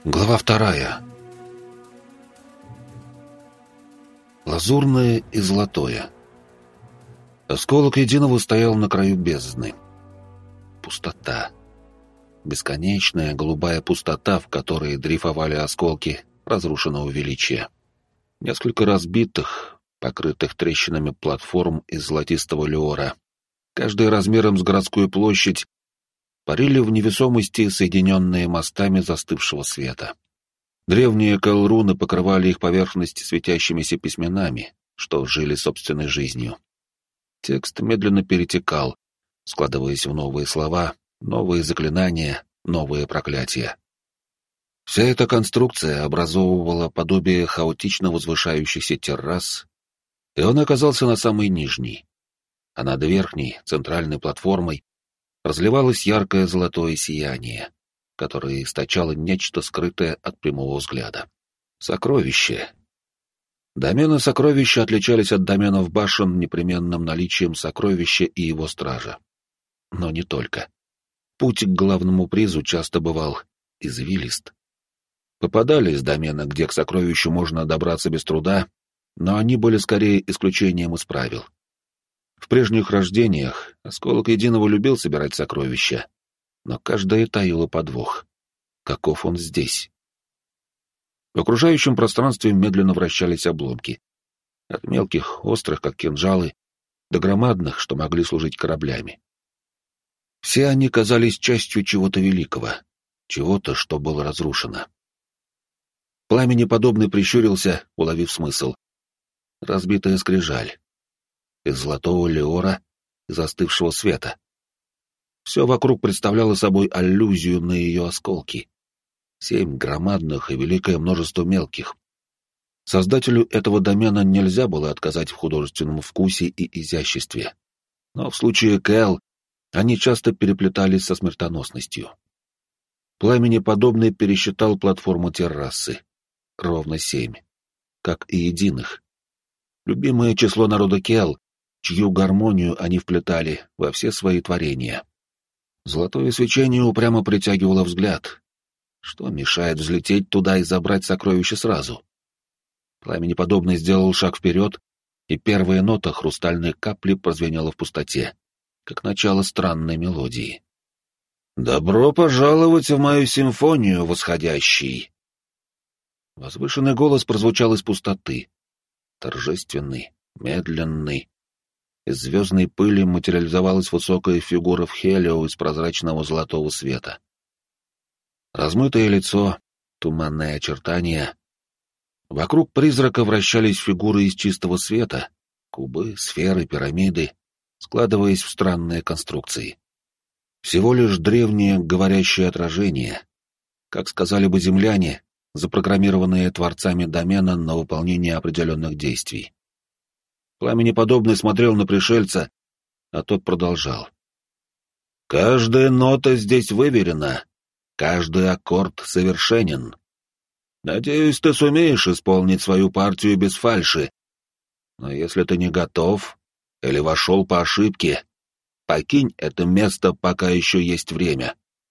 Глава 2. Лазурное и золотое. Осколок единого стоял на краю бездны. Пустота. Бесконечная голубая пустота, в которой дрейфовали осколки разрушенного величия. Несколько разбитых, покрытых трещинами платформ из золотистого леора, каждый размером с городскую площадь, парили в невесомости, соединенные мостами застывшего света. Древние калруны покрывали их поверхность светящимися письменами, что жили собственной жизнью. Текст медленно перетекал, складываясь в новые слова, новые заклинания, новые проклятия. Вся эта конструкция образовывала подобие хаотично возвышающихся террас, и он оказался на самой нижней, а над верхней, центральной платформой, разливалось яркое золотое сияние, которое источало нечто скрытое от прямого взгляда. Сокровище. Домены сокровища отличались от доменов башен непременным наличием сокровища и его стража. Но не только. Путь к главному призу часто бывал извилист. Попадались домены, где к сокровищу можно добраться без труда, но они были скорее исключением из правил. В прежних рождениях Осколок Единого любил собирать сокровища, но каждое таило подвох. Каков он здесь? В окружающем пространстве медленно вращались обломки. От мелких, острых, как кинжалы, до громадных, что могли служить кораблями. Все они казались частью чего-то великого, чего-то, что было разрушено. Пламенеподобный прищурился, уловив смысл. Разбитая скрижаль. Из золотого леора, из остывшего света. Все вокруг представляло собой аллюзию на ее осколки. 7 громадных и великое множество мелких. Создателю этого домена нельзя было отказать в художественном вкусе и изяществе. Но в случае Кэл они часто переплетались со смертоносностью. Пламенеподобный пересчитал платформу террасы. Ровно 7. Как и единых. Любимое число народа Кэл, чью гармонию они вплетали во все свои творения. Золотое свечение упрямо притягивало взгляд. Что мешает взлететь туда и забрать сокровище сразу? Пламенеподобный сделал шаг вперед, и первая нота хрустальной капли прозвенела в пустоте, как начало странной мелодии. «Добро пожаловать в мою симфонию, восходящий!» Возвышенный голос прозвучал из пустоты. Торжественный, медленный. Из звездной пыли материализовалась высокая фигура в Хелио из прозрачного золотого света. Размытое лицо, туманные очертания. Вокруг призрака вращались фигуры из чистого света, кубы, сферы, пирамиды, складываясь в странные конструкции. Всего лишь древнее говорящее отражение, как сказали бы земляне, запрограммированные творцами домена на выполнение определенных действий. Пламенеподобный смотрел на пришельца, а тот продолжал. «Каждая нота здесь выверена, каждый аккорд совершенен. Надеюсь, ты сумеешь исполнить свою партию без фальши. Но если ты не готов или вошел по ошибке, покинь это место, пока еще есть время».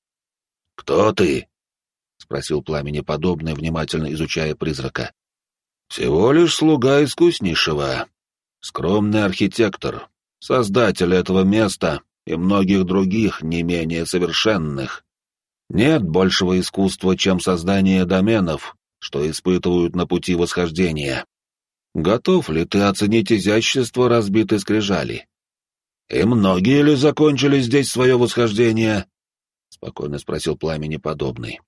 «Кто ты?» — спросил Пламенеподобный, внимательно изучая призрака. «Всего лишь слуга искуснейшего. Скромный архитектор, создатель этого места и многих других не менее совершенных. Нет большего искусства, чем создание доменов, что испытывают на пути восхождения. Готов ли ты оценить изящество разбитой скрижали? И многие ли закончили здесь свое восхождение?» — спокойно спросил Пламенеподобный.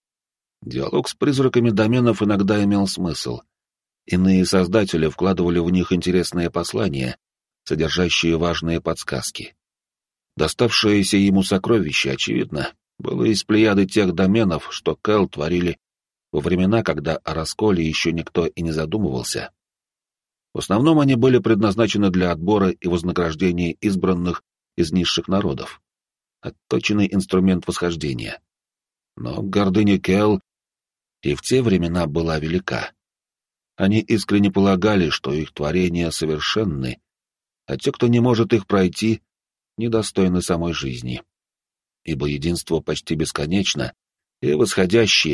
Диалог с призраками доменов иногда имел смысл. Иные создатели вкладывали в них интересные послания, содержащие важные подсказки. Доставшееся ему сокровище, очевидно, было из плеяды тех доменов, что Кэл творили во времена, когда о расколе еще никто и не задумывался. В основном они были предназначены для отбора и вознаграждения избранных из низших народов. Отточенный инструмент восхождения. Но гордыня Кэл и в те времена была велика. Они искренне полагали, что их творения совершенны, а те, кто не может их пройти, недостойны самой жизни. Ибо единство почти бесконечно, и восходящие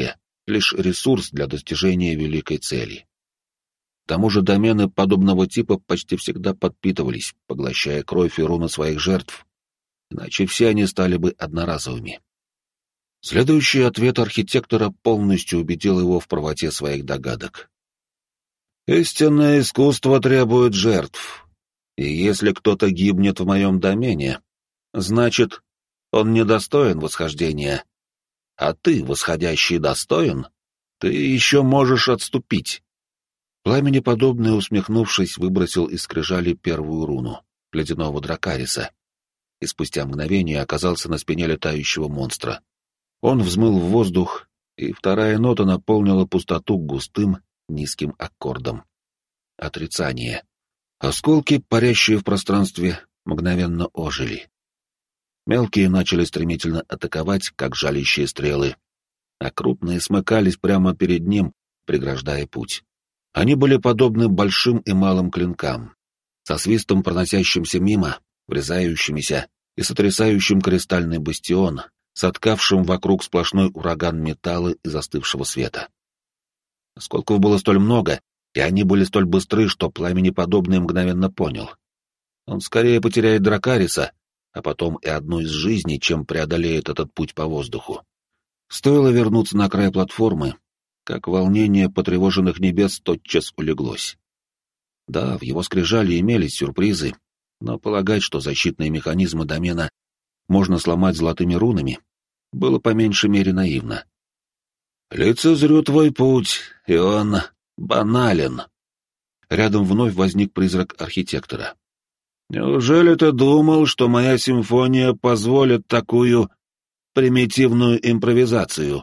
лишь ресурс для достижения великой цели. К тому же домены подобного типа почти всегда подпитывались, поглощая кровь и руны своих жертв, иначе все они стали бы одноразовыми. Следующий ответ архитектора полностью убедил его в правоте своих догадок. «Истинное искусство требует жертв, и если кто-то гибнет в моем домене, значит, он недостоин восхождения. А ты, восходящий, достоин? Ты еще можешь отступить». Пламенеподобный, усмехнувшись, выбросил из скрижали первую руну — ледяного дракариса, и спустя мгновение оказался на спине летающего монстра. Он взмыл в воздух, и вторая нота наполнила пустоту густым, низким аккордом. Отрицание. Осколки, парящие в пространстве, мгновенно ожили. Мелкие начали стремительно атаковать, как жалящие стрелы, а крупные смыкались прямо перед ним, преграждая путь. Они были подобны большим и малым клинкам, со свистом проносящимся мимо, врезающимися и сотрясающим кристальный бастион, соткавшим вокруг сплошной ураган металла и застывшего света. Осколков было столь много, и они были столь быстры, что Пламенеподобный мгновенно понял. Он скорее потеряет дракариса, а потом и одну из жизней, чем преодолеет этот путь по воздуху. Стоило вернуться на край платформы, как волнение потревоженных небес тотчас улеглось. Да, в его скрижали имелись сюрпризы, но полагать, что защитные механизмы домена можно сломать золотыми рунами, было по меньшей мере наивно. «Лицезрю твой путь, и он банален». Рядом вновь возник призрак архитектора. «Неужели ты думал, что моя симфония позволит такую примитивную импровизацию?»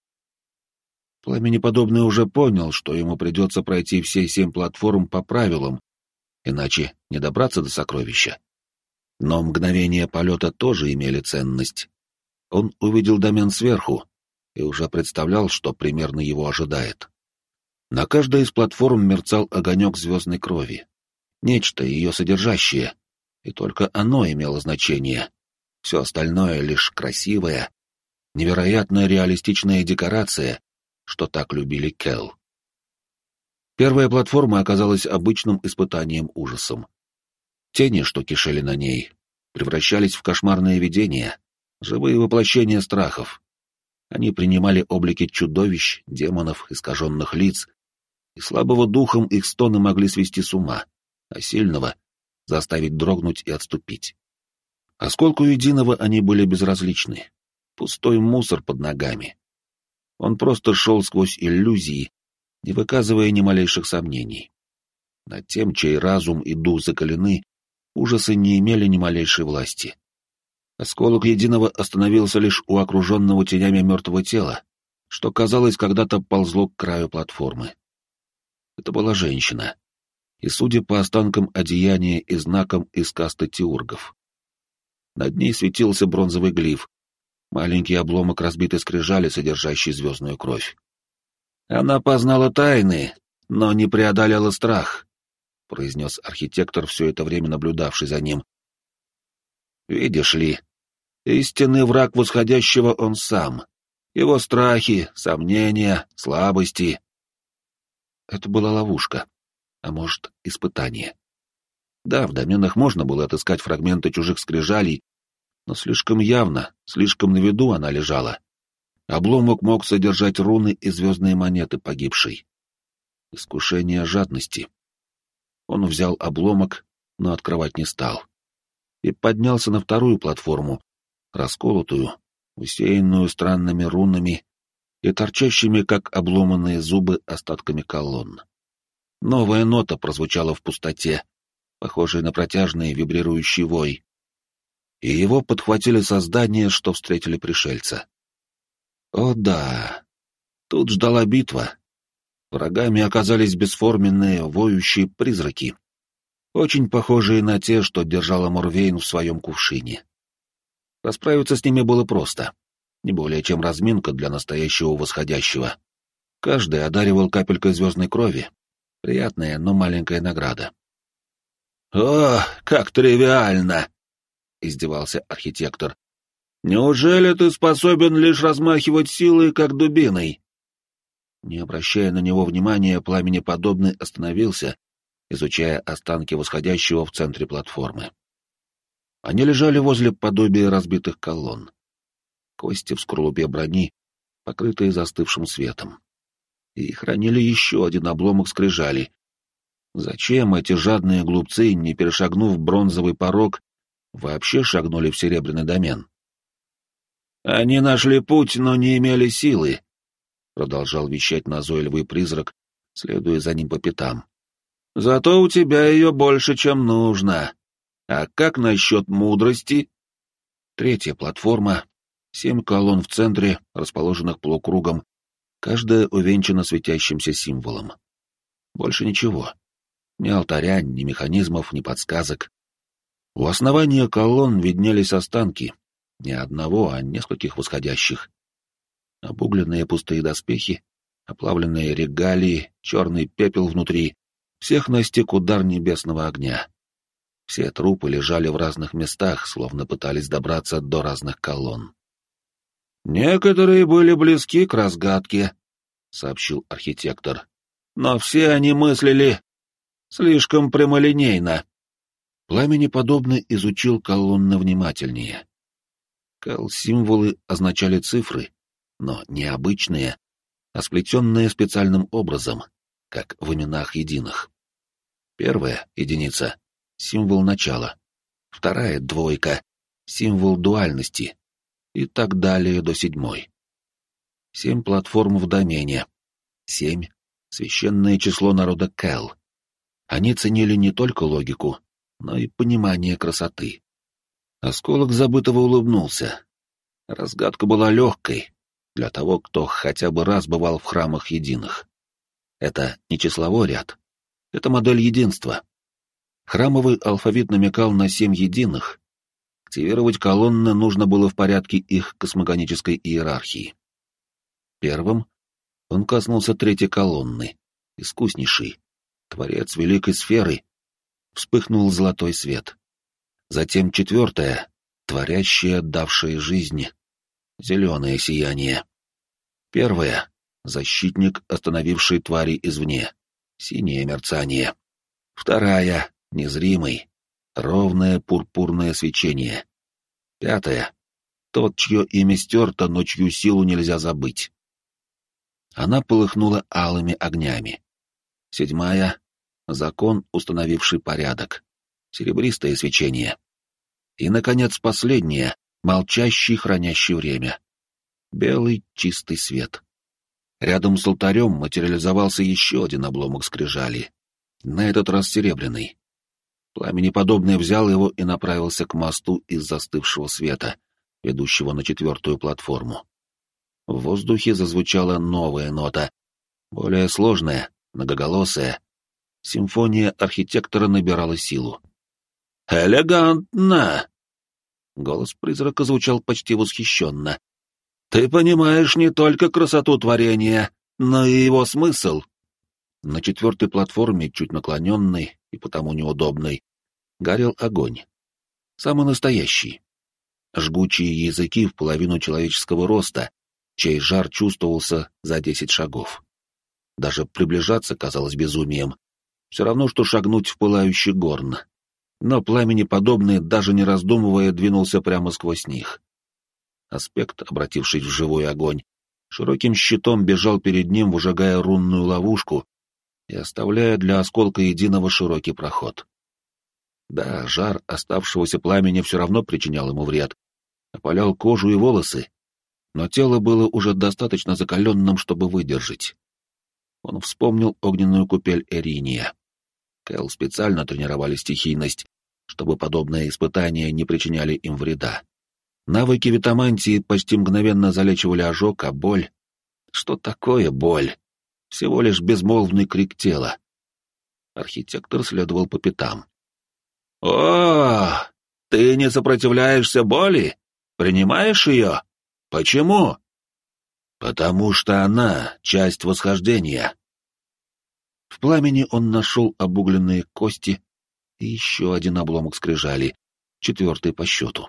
Пламенеподобный уже понял, что ему придется пройти все 7 платформ по правилам, иначе не добраться до сокровища. Но мгновения полета тоже имели ценность. Он увидел домен сверху и уже представлял, что примерно его ожидает. На каждой из платформ мерцал огонек звездной крови. Нечто ее содержащее, и только оно имело значение. Все остальное — лишь красивая, невероятно реалистичная декорация, что так любили Келл. Первая платформа оказалась обычным испытанием-ужасом. Тени, что кишели на ней, превращались в кошмарные видения, живые воплощения страхов. Они принимали облики чудовищ, демонов, искаженных лиц, и слабого духом их стоны могли свести с ума, а сильного — заставить дрогнуть и отступить. Осколку единого они были безразличны. Пустой мусор под ногами. Он просто шел сквозь иллюзии, не выказывая ни малейших сомнений. Над тем, чей разум и дух закалены, ужасы не имели ни малейшей власти. Осколок единого остановился лишь у окруженного тенями мертвого тела, что, казалось, когда-то ползло к краю платформы. Это была женщина, и, судя по останкам одеяния и знакам из касты теургов. Над ней светился бронзовый глиф, маленький обломок разбитой скрижали, содержащий звездную кровь. «Она познала тайны, но не преодолела страх», — произнес архитектор, все это время наблюдавший за ним. «Видишь ли, истинный враг восходящего он сам, его страхи, сомнения, слабости». Это была ловушка, а может, испытание. Да, в доменах можно было отыскать фрагменты чужих скрижалей, но слишком явно, слишком на виду она лежала. Обломок мог содержать руны и звездные монеты погибшей. Искушение жадности. Он взял обломок, но открывать не стал. И поднялся на вторую платформу, расколотую, усеянную странными рунами и торчащими, как обломанные зубы, остатками колонн. Новая нота прозвучала в пустоте, похожая на протяжный вибрирующий вой, и его подхватили создания, что встретили пришельца. О да, тут ждала битва. Врагами оказались бесформенные, воющие призраки, очень похожие на те, что держала Морвейн в своем кувшине. Расправиться с ними было просто, не более чем разминка для настоящего восходящего. Каждый одаривал капелькой звездной крови, приятная, но маленькая награда. «О, как тривиально!» — издевался архитектор. «Неужели ты способен лишь размахивать силой, как дубиной? Не обращая на него внимания, пламенеподобный остановился, изучая останки восходящего в центре платформы. Они лежали возле подобия разбитых колонн. Кости в скорлупе брони, покрытые застывшим светом. И хранили еще один обломок скрижали. Зачем эти жадные глупцы, не перешагнув бронзовый порог, вообще шагнули в серебряный домен? «Они нашли путь, но не имели силы», — продолжал вещать назойливый призрак, следуя за ним по пятам. «Зато у тебя ее больше, чем нужно. А как насчет мудрости?» Третья платформа, 7 колонн в центре, расположенных полукругом, каждая увенчана светящимся символом. Больше ничего. Ни алтаря, ни механизмов, ни подсказок. У основания колонн виднелись останки, не одного, а нескольких восходящих. Обугленные пустые доспехи, оплавленные регалии, черный пепел внутри, всех настиг удар небесного огня. Все трупы лежали в разных местах, словно пытались добраться до разных колонн. «Некоторые были близки к разгадке», — сообщил архитектор. «Но все они мыслили слишком прямолинейно». Пламенеподобный изучил колонны внимательнее. Символы означали цифры, но не обычные, а сплетенные специальным образом, как в именах единых. Первая — единица — символ начала, вторая — двойка — символ дуальности, и так далее до 7. 7 платформ в домене, 7 — священное число народа Кэл. Они ценили не только логику, но и понимание красоты. Осколок забытого улыбнулся. Разгадка была легкой для того, кто хотя бы раз бывал в храмах единых. Это не числовой ряд, это модель единства. Храмовый алфавит намекал на 7 единых. Активировать колонны нужно было в порядке их космогонической иерархии. Первым он коснулся третьей колонны, искуснейший, творец великой сферы. Вспыхнул золотой свет. Затем четвертая, творящая, давшая жизнь, зеленое сияние. Первая — защитник, остановивший твари извне, синее мерцание. Вторая — незримый, ровное пурпурное свечение. Пятая — тот, чье имя стерто, но чью силу нельзя забыть. Она полыхнула алыми огнями. Седьмая — закон, установивший порядок, серебристое свечение. И, наконец, последнее — молчащий, хранящий время. Белый чистый свет. Рядом с алтарем материализовался еще один обломок скрижали, на этот раз серебряный. Пламенеподобный взял его и направился к мосту из застывшего света, ведущего на 4-ю платформу. В воздухе зазвучала новая нота, более сложная, многоголосая. Симфония архитектора набирала силу. «Элегантно!» Голос призрака звучал почти восхищенно. «Ты понимаешь не только красоту творения, но и его смысл». На 4-й платформе, чуть наклоненной и потому неудобной, горел огонь. Самый настоящий. Жгучие языки в половину человеческого роста, чей жар чувствовался за 10 шагов. Даже приближаться казалось безумием. Все равно, что шагнуть в пылающий горн. Но пламенеподобный, даже не раздумывая, двинулся прямо сквозь них. Аспект, обратившись в живой огонь, широким щитом бежал перед ним, выжигая рунную ловушку и оставляя для осколка единого широкий проход. Да, жар оставшегося пламени все равно причинял ему вред, опалял кожу и волосы, но тело было уже достаточно закаленным, чтобы выдержать. Он вспомнил огненную купель Эриния. Кэл специально тренировали стихийность, чтобы подобные испытания не причиняли им вреда. Навыки витамантии почти мгновенно залечивали ожог, а боль... Что такое боль? Всего лишь безмолвный крик тела. Архитектор следовал по пятам. «О, ты не сопротивляешься боли? Принимаешь ее? Почему?» «Потому что она — часть восхождения». В пламени он нашел обугленные кости и еще один обломок скрижали, 4-й по счету.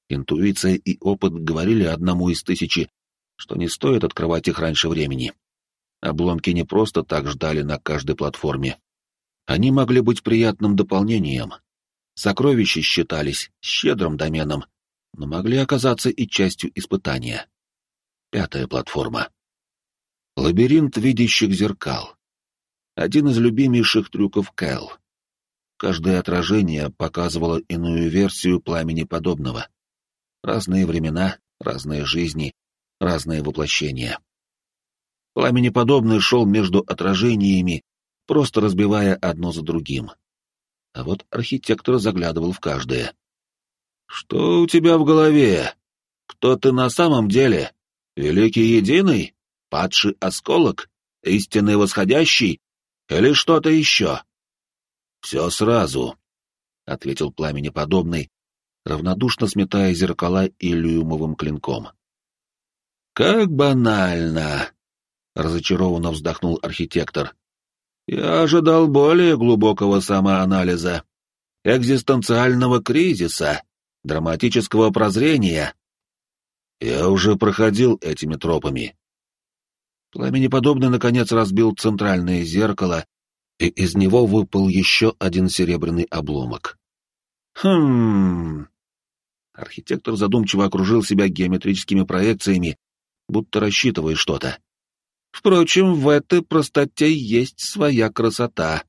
Интуиция и опыт говорили одному из 1000, что не стоит открывать их раньше времени. Обломки не просто так ждали на каждой платформе. Они могли быть приятным дополнением. Сокровища считались щедрым доменом, но могли оказаться и частью испытания. 5-я платформа. Лабиринт видящих зеркал. Один из любимейших трюков Кэл. Каждое отражение показывало иную версию пламени подобного. Разные времена, разные жизни, разные воплощения. Пламенеподобный шел между отражениями, просто разбивая одно за другим. А вот архитектор заглядывал в каждое. «Что у тебя в голове? Кто ты на самом деле? Великий Единый? Падший осколок? Истинный Восходящий? Или что-то еще?» «Все сразу», — ответил Пламенеподобный, равнодушно сметая зеркала иллюмовым клинком. «Как банально!» — разочарованно вздохнул архитектор. «Я ожидал более глубокого самоанализа, экзистенциального кризиса, драматического прозрения. Я уже проходил этими тропами». Пламенеподобный наконец разбил центральное зеркало, и из него выпал еще один серебряный обломок. Архитектор задумчиво окружил себя геометрическими проекциями, будто рассчитывая что-то. Впрочем, в этой простоте есть своя красота.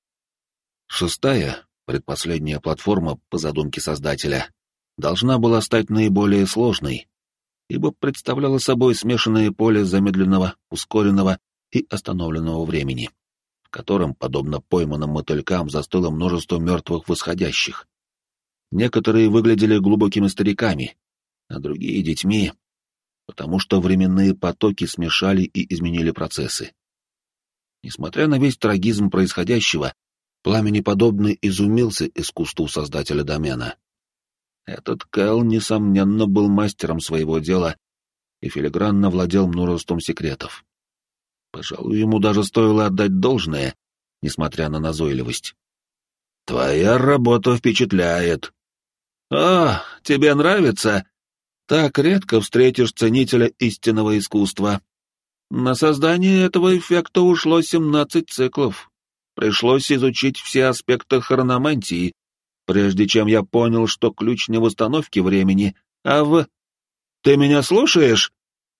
6-я, предпоследняя платформа по задумке создателя, должна была стать наиболее сложной, ибо представляла собой смешанное поле замедленного, ускоренного и остановленного времени, в котором, подобно пойманным мотылькам, застыло множество мертвых восходящих. Некоторые выглядели глубокими стариками, а другие — детьми, потому что временные потоки смешали и изменили процессы. Несмотря на весь трагизм происходящего, Пламенеподобный изумился искусству создателя домена. Этот Кэл, несомненно, был мастером своего дела и филигранно владел множеством секретов. Пожалуй, ему даже стоило отдать должное, несмотря на назойливость. «Твоя работа впечатляет». «О, тебе нравится? Так редко встретишь ценителя истинного искусства. На создание этого эффекта ушло 17 циклов. Пришлось изучить все аспекты хрономантии, прежде чем я понял, что ключ не в установке времени, а в... Ты меня слушаешь?»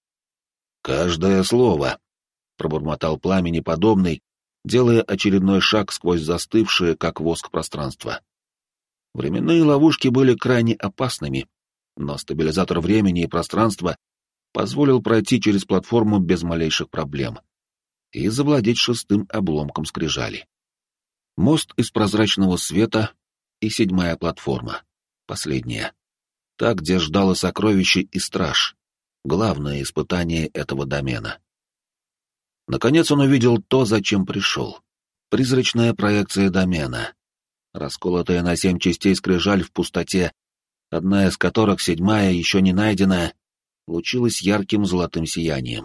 «Каждое слово», — пробормотал Пламенеподобный, делая очередной шаг сквозь застывшее, как воск, пространство. Временные ловушки были крайне опасными, но стабилизатор времени и пространства позволил пройти через платформу без малейших проблем и завладеть 6-м обломком скрижали. Мост из прозрачного света и 7-я платформа, последняя. Та, где ждало сокровище и страж, главное испытание этого домена. Наконец он увидел то, зачем пришел. Призрачная проекция домена. Расколотая на 7 частей скрижаль в пустоте, одна из которых, 7-я, еще не найденная, лучилась ярким золотым сиянием.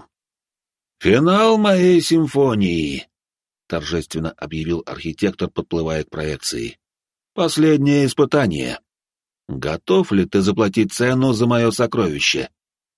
«Финал моей симфонии!» — торжественно объявил архитектор, подплывая к проекции. «Последнее испытание. Готов ли ты заплатить цену за мое сокровище?»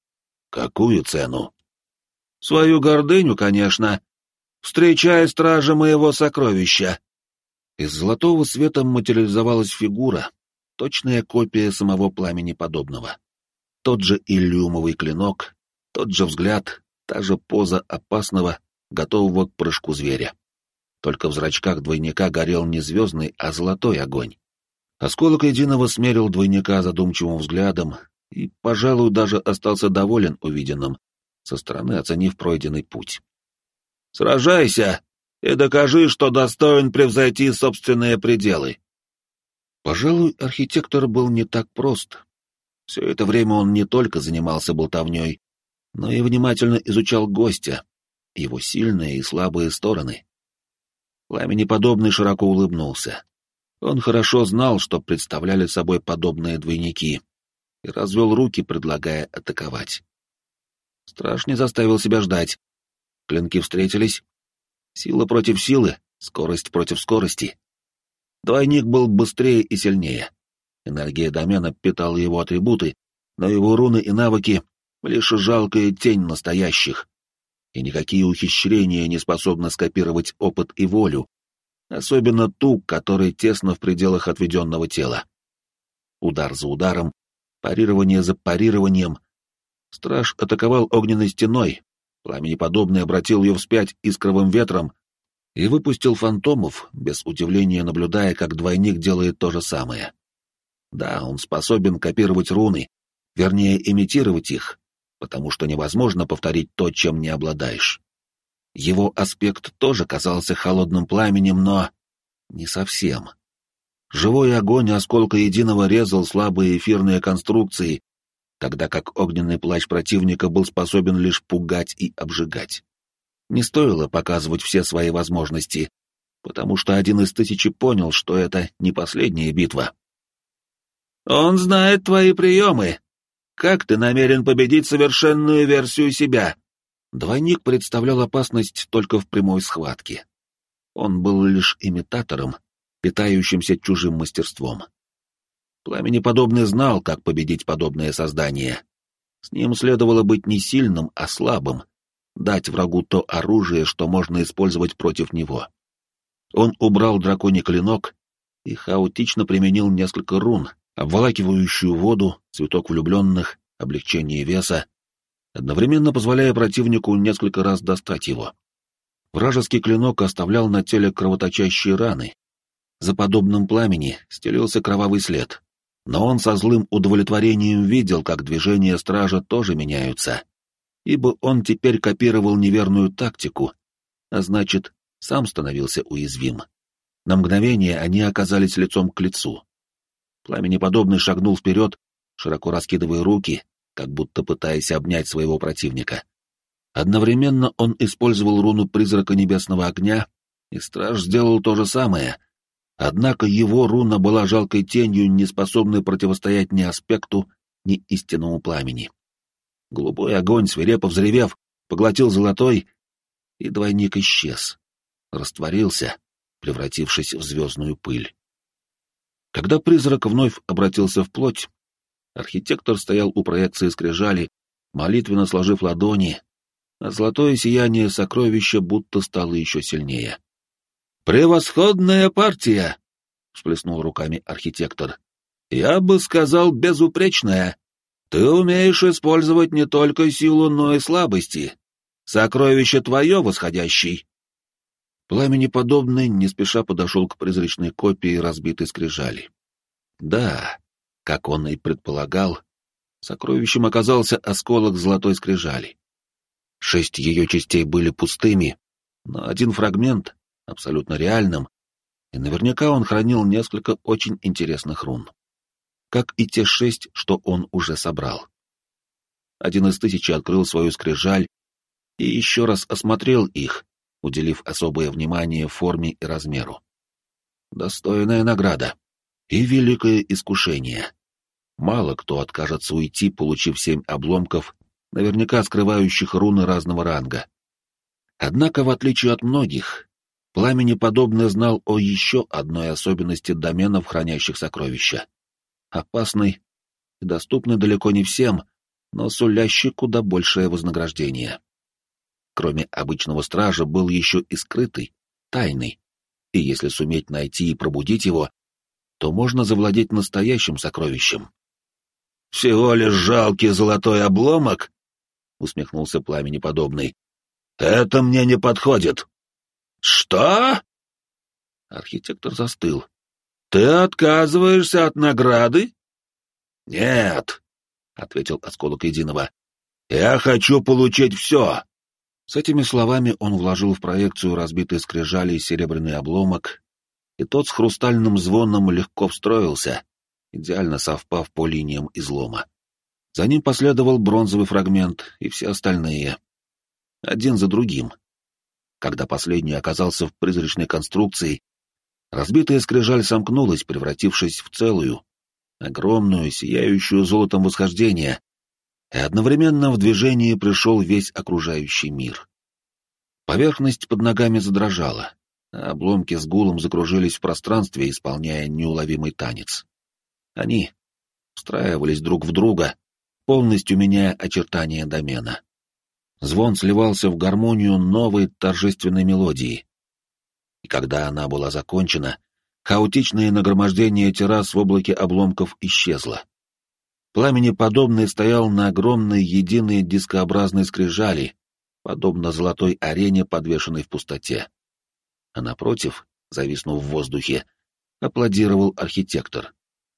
«Какую цену?» «Свою гордыню, конечно. Встречай стража моего сокровища!» Из золотого света материализовалась фигура, точная копия самого Пламенеподобного. Тот же иллюмовый клинок, тот же взгляд, та же поза опасного, готового к прыжку зверя. Только в зрачках двойника горел не звездный, а золотой огонь. Осколок Единого смерил двойника задумчивым взглядом и, пожалуй, даже остался доволен увиденным, со стороны оценив пройденный путь. «Сражайся и докажи, что достоин превзойти собственные пределы». Пожалуй, архитектор был не так прост. Все это время он не только занимался болтовней, но и внимательно изучал гостя, его сильные и слабые стороны. Пламенеподобный широко улыбнулся. Он хорошо знал, что представляли собой подобные двойники, и развел руки, предлагая атаковать. Страж не заставил себя ждать. Клинки встретились. Сила против силы, скорость против скорости. Двойник был быстрее и сильнее. Энергия домена питала его атрибуты, но его руны и навыки — лишь жалкая тень настоящих. и никакие ухищрения не способны скопировать опыт и волю, особенно ту, которая тесно в пределах отведенного тела. Удар за ударом, парирование за парированием. Страж атаковал огненной стеной, пламенеподобный обратил ее вспять искровым ветром и выпустил фантомов, без удивления наблюдая, как двойник делает то же самое. Да, он способен копировать руны, вернее, имитировать их, потому что невозможно повторить то, чем не обладаешь. Его аспект тоже казался холодным пламенем, но не совсем. Живой огонь осколка единого резал слабые эфирные конструкции, тогда как огненный плащ противника был способен лишь пугать и обжигать. Не стоило показывать все свои возможности, потому что один из 1000 понял, что это не последняя битва. «Он знает твои приемы. Как ты намерен победить совершенную версию себя?» Двойник представлял опасность только в прямой схватке. Он был лишь имитатором, питающимся чужим мастерством. Пламенеподобный знал, как победить подобное создание. С ним следовало быть не сильным, а слабым, дать врагу то оружие, что можно использовать против него. Он убрал драконий клинок и хаотично применил несколько рун, обволакивающую воду, цветок влюбленных, облегчение веса, одновременно позволяя противнику несколько раз достать его. Вражеский клинок оставлял на теле кровоточащие раны. За подобным пламени стелился кровавый след. Но он со злым удовлетворением видел, как движения стража тоже меняются, ибо он теперь копировал неверную тактику, а значит, сам становился уязвим. На мгновение они оказались лицом к лицу. Пламенеподобный шагнул вперед, широко раскидывая руки, как будто пытаясь обнять своего противника. Одновременно он использовал руну призрака небесного огня, и страж сделал то же самое, однако его руна была жалкой тенью, не способной противостоять ни аспекту, ни истинному пламени. Голубой огонь, свирепо взревев, поглотил золотой, и двойник исчез, растворился, превратившись в звездную пыль. Когда призрак вновь обратился в плоть, архитектор стоял у проекции скрижали, молитвенно сложив ладони, а золотое сияние сокровища будто стало еще сильнее. «Превосходная партия!» — всплеснул руками архитектор. «Я бы сказал, безупречная. Ты умеешь использовать не только силу, но и слабости. Сокровище твое, восходящий!» Пламенеподобный не спеша подошел к призрачной копии разбитой скрижали. Да, как он и предполагал, сокровищем оказался осколок золотой скрижали. 6 ее частей были пустыми, но один фрагмент — абсолютно реальным, и наверняка он хранил несколько очень интересных рун. Как и те 6, что он уже собрал. Один из 1000 открыл свою скрижаль и еще раз осмотрел их, уделив особое внимание форме и размеру. Достойная награда и великое искушение. Мало кто откажется уйти, получив 7 обломков, наверняка скрывающих руны разного ранга. Однако, в отличие от многих, Пламенеподобный знал о еще одной особенности доменов, хранящих сокровища. Опасный и доступный далеко не всем, но сулящий куда большее вознаграждение. Кроме обычного стража был еще и скрытый, тайный, и если суметь найти и пробудить его, то можно завладеть настоящим сокровищем. «Всего лишь жалкий золотой обломок?» — усмехнулся Пламенеподобный. «Это мне не подходит». «Что?» Архитектор застыл. «Ты отказываешься от награды?» «Нет», — ответил осколок единого. «Я хочу получить все». С этими словами он вложил в проекцию разбитой скрижали серебряный обломок, и тот с хрустальным звоном легко встроился, идеально совпав по линиям излома. За ним последовал бронзовый фрагмент и все остальные. Один за другим. Когда последний оказался в призрачной конструкции, разбитая скрижаль сомкнулась, превратившись в целую, огромную, сияющую золотом восхождение, и одновременно в движение пришел весь окружающий мир. Поверхность под ногами задрожала, а обломки с гулом закружились в пространстве, исполняя неуловимый танец. Они встраивались друг в друга, полностью меняя очертания домена. Звон сливался в гармонию новой торжественной мелодии. И когда она была закончена, хаотичное нагромождение террас в облаке обломков исчезло. Пламенеподобный стоял на огромной единой дискообразной скрижали, подобно золотой арене, подвешенной в пустоте. А напротив, зависнув в воздухе, аплодировал архитектор.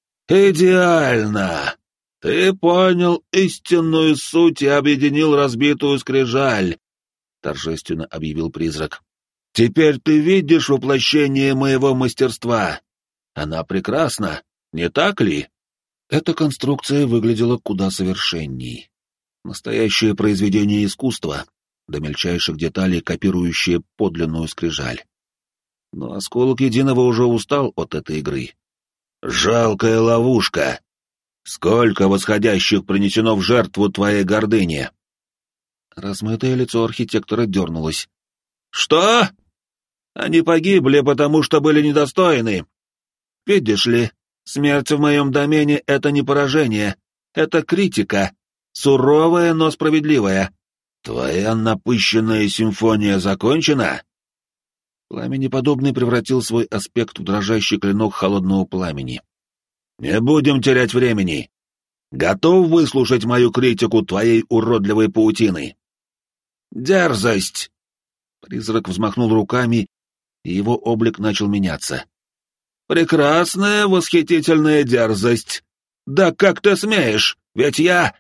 «Идеально! Ты понял истинную суть и объединил разбитую скрижаль», — торжественно объявил призрак. «Теперь ты видишь воплощение моего мастерства. Она прекрасна, не так ли?» Эта конструкция выглядела куда совершенней. Настоящее произведение искусства, до мельчайших деталей копирующее подлинную скрижаль. Но осколок единого уже устал от этой игры. «Жалкая ловушка! Сколько восходящих принесено в жертву твоей гордыне!» Размытое лицо архитектора дернулось. «Что? Они погибли, потому что были недостойны. Видишь ли, смерть в моем домене — это не поражение, это критика, суровая, но справедливая. Твоя напыщенная симфония закончена?» Пламенеподобный превратил свой аспект в дрожащий клинок холодного пламени. «Не будем терять времени. Готов выслушать мою критику твоей уродливой паутины?» «Дерзость!» Призрак взмахнул руками, и его облик начал меняться. «Прекрасная, восхитительная дерзость! Да как ты смеешь? Ведь я...»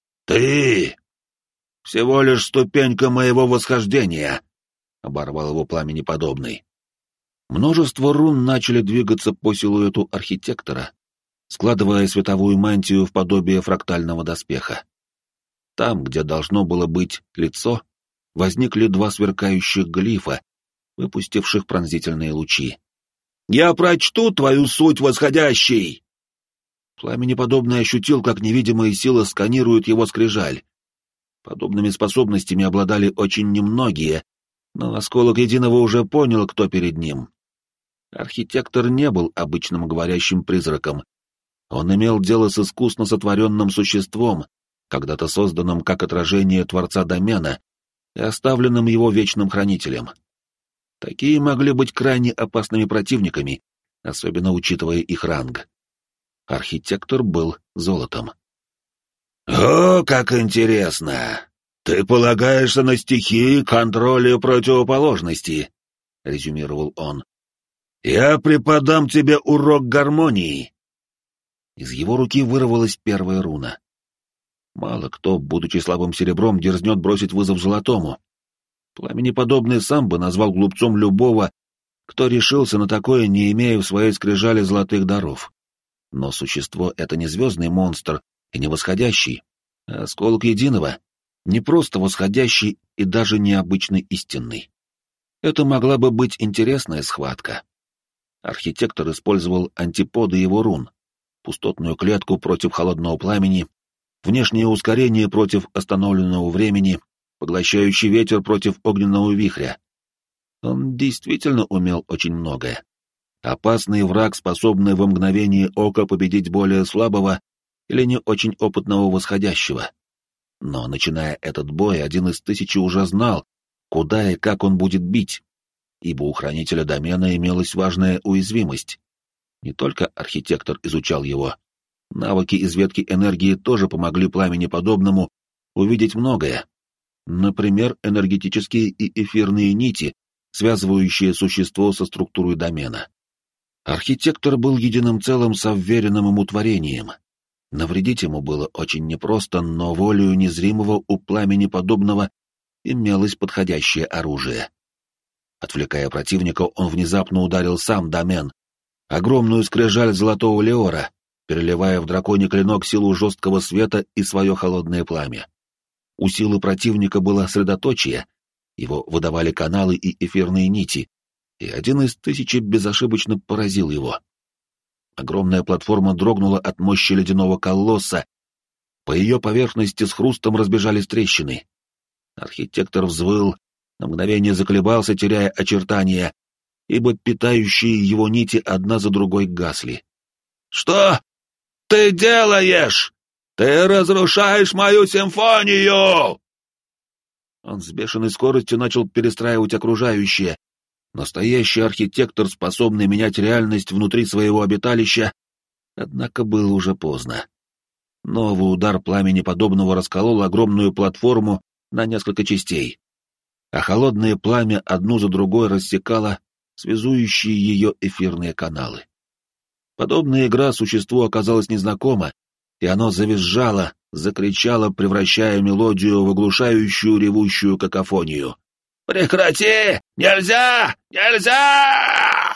«Ты! Всего лишь ступенька моего восхождения!» — оборвал его пламенеподобный. Множество рун начали двигаться по силуэту архитектора, складывая световую мантию в подобие фрактального доспеха. Там, где должно было быть лицо, возникли два сверкающих глифа, выпустивших пронзительные лучи. «Я прочту твою суть, восходящий!» Пламенеподобный ощутил, как невидимые силы сканируют его скрижаль. Подобными способностями обладали очень немногие, но осколок единого уже понял, кто перед ним. Архитектор не был обычным говорящим призраком. Он имел дело с искусно сотворенным существом, когда-то созданным как отражение Творца домена и оставленным его вечным хранителем. Такие могли быть крайне опасными противниками, особенно учитывая их ранг. Архитектор был золотом. «О, как интересно! Ты полагаешься на стихии контроля противоположности», — резюмировал он. «Я преподам тебе урок гармонии». Из его руки вырвалась первая руна. Мало кто, будучи слабым серебром, дерзнет бросить вызов золотому. Пламенеподобный сам бы назвал глупцом любого, кто решился на такое, не имея в своей скрижали золотых даров. Но существо — это не звездный монстр и не восходящий, а осколок единого, не просто восходящий и даже необычный истинный. Это могла бы быть интересная схватка. Архитектор использовал антиподы его рун, пустотную клетку против холодного пламени, внешнее ускорение против остановленного времени, поглощающий ветер против огненного вихря. Он действительно умел очень многое. Опасный враг, способный во мгновение ока победить более слабого или не очень опытного восходящего. Но, начиная этот бой, один из 1000 уже знал, куда и как он будет бить, ибо у хранителя домена имелась важная уязвимость. Не только архитектор изучал его. Навыки из ветки энергии тоже помогли пламенеподобному увидеть многое. Например, энергетические и эфирные нити, связывающие существо со структурой домена. Архитектор был единым целым со вверенным ему творением. Навредить ему было очень непросто, но волею незримого у пламенеподобного имелось подходящее оружие. Отвлекая противника, он внезапно ударил сам домен, огромную скрижаль золотого леора, переливая в драконий клинок силу жесткого света и свое холодное пламя. У силы противника было средоточие, его выдавали каналы и эфирные нити, и один из 1000 безошибочно поразил его. Огромная платформа дрогнула от мощи ледяного колосса, по ее поверхности с хрустом разбежались трещины. Архитектор взвыл, на мгновение заколебался, теряя очертания, ибо питающие его нити одна за другой гасли. «Что ты делаешь? Ты разрушаешь мою симфонию!» Он с бешеной скоростью начал перестраивать окружающее. Настоящий архитектор, способный менять реальность внутри своего обиталища. Однако было уже поздно. Новый удар пламени подобного расколол огромную платформу на несколько частей, а холодное пламя одну за другой рассекало связующие ее эфирные каналы. Подобная игра существу оказалась незнакома, и оно завизжало, закричало, превращая мелодию в оглушающую ревущую какофонию. «Прекрати! Нельзя! Нельзя!»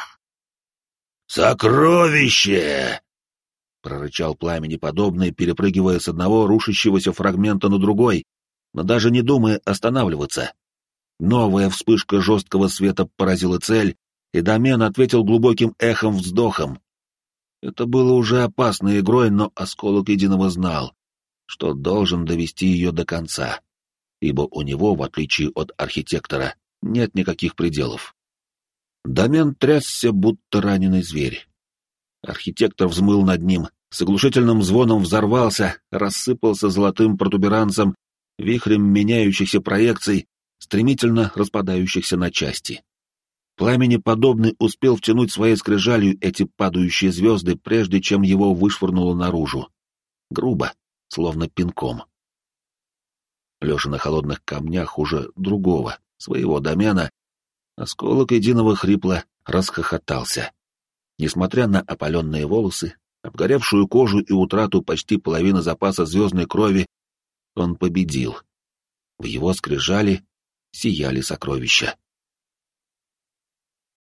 «Сокровище!» — прорычал пламени подобный, перепрыгивая с одного рушащегося фрагмента на другой, но даже не думая останавливаться. Новая вспышка жесткого света поразила цель, и домен ответил глубоким эхом-вздохом. Это было уже опасной игрой, но осколок единого знал, что должен довести ее до конца, ибо у него, в отличие от архитектора, нет никаких пределов. Домен трясся, будто раненый зверь. Архитектор взмыл над ним, с оглушительным звоном взорвался, рассыпался золотым протуберанцем, вихрем меняющихся проекций, стремительно распадающихся на части. Пламени подобный успел втянуть своей скрижалью эти падающие звезды, прежде чем его вышвырнуло наружу. Грубо, словно пинком. Лежа на холодных камнях уже другого, своего домена, осколок единого хрипло расхохотался. Несмотря на опаленные волосы, обгоревшую кожу и утрату почти половины запаса звездной крови, он победил. В его скрижали сияли сокровища.